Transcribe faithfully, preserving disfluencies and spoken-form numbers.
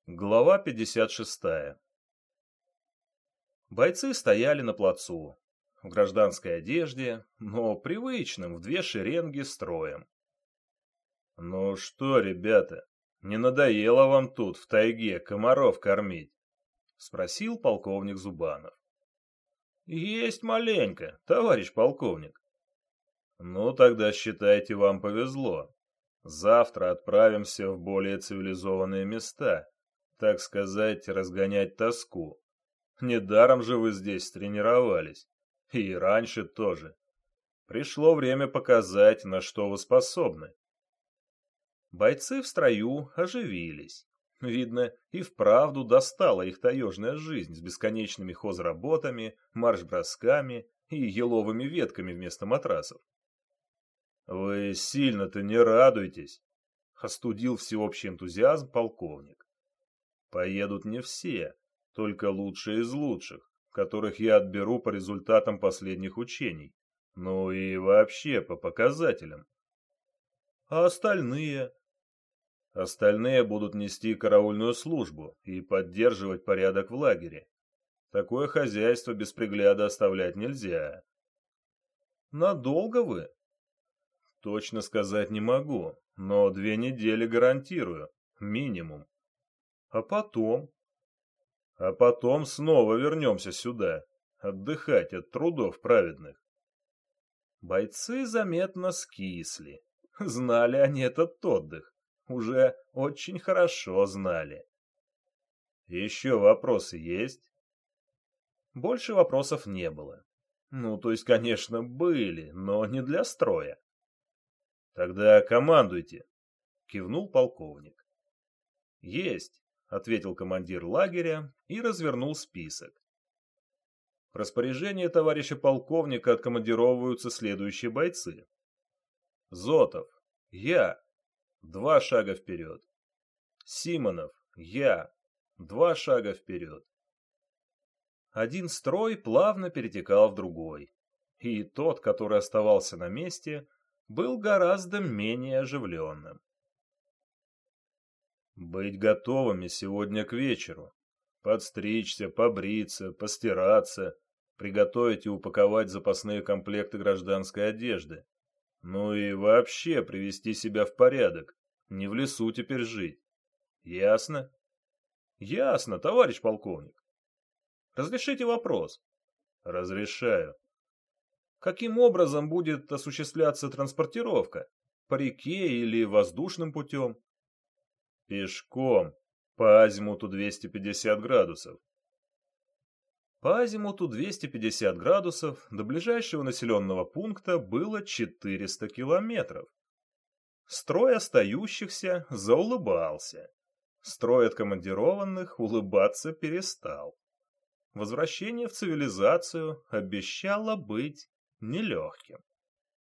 Глава пятьдесят шестая. Бойцы стояли на плацу, в гражданской одежде, но привычным в две шеренги строем. «Ну что, ребята, не надоело вам тут, в тайге, комаров кормить?» — спросил полковник Зубанов. «Есть маленько, товарищ полковник». «Ну, тогда считайте, вам повезло. Завтра отправимся в более цивилизованные места, так сказать, разгонять тоску. Недаром же вы здесь тренировались. И раньше тоже. Пришло время показать, на что вы способны». Бойцы в строю оживились. Видно, и вправду достала их таежная жизнь с бесконечными хозработами, марш-бросками и еловыми ветками вместо матрасов. «Вы сильно-то не радуйтесь», — остудил всеобщий энтузиазм полковник. «Поедут не все, только лучшие из лучших, которых я отберу по результатам последних учений, ну и вообще по показателям. А остальные? Остальные будут нести караульную службу и поддерживать порядок в лагере. Такое хозяйство без пригляда оставлять нельзя». «Надолго вы?» «Точно сказать не могу, но две недели гарантирую, минимум. А потом?» «А потом снова вернемся сюда, отдыхать от трудов праведных». Бойцы заметно скисли. Знали они этот отдых. Уже очень хорошо знали. «Еще вопросы есть?» Больше вопросов не было. Ну, то есть, конечно, были, но не для строя. «Тогда командуйте», — кивнул полковник. «Есть», — ответил командир лагеря и развернул список. В распоряжение товарища полковника откомандировываются следующие бойцы. Зотов, я, два шага вперед. Симонов, я, два шага вперед. Один строй плавно перетекал в другой, и тот, который оставался на месте, был гораздо менее оживленным. «Быть готовыми сегодня к вечеру. Подстричься, побриться, постираться, приготовить и упаковать запасные комплекты гражданской одежды. Ну и вообще привести себя в порядок, не в лесу теперь жить. Ясно?» «Ясно, товарищ полковник. Разрешите вопрос?» «Разрешаю». «Каким образом будет осуществляться транспортировка? По реке или воздушным путем?» «Пешком, по азимуту двести пятьдесят градусов». По азимуту двести пятьдесят градусов до ближайшего населенного пункта было четыреста километров. Строй остающихся заулыбался. Строй откомандированных улыбаться перестал. Возвращение в цивилизацию обещало быть нелегким.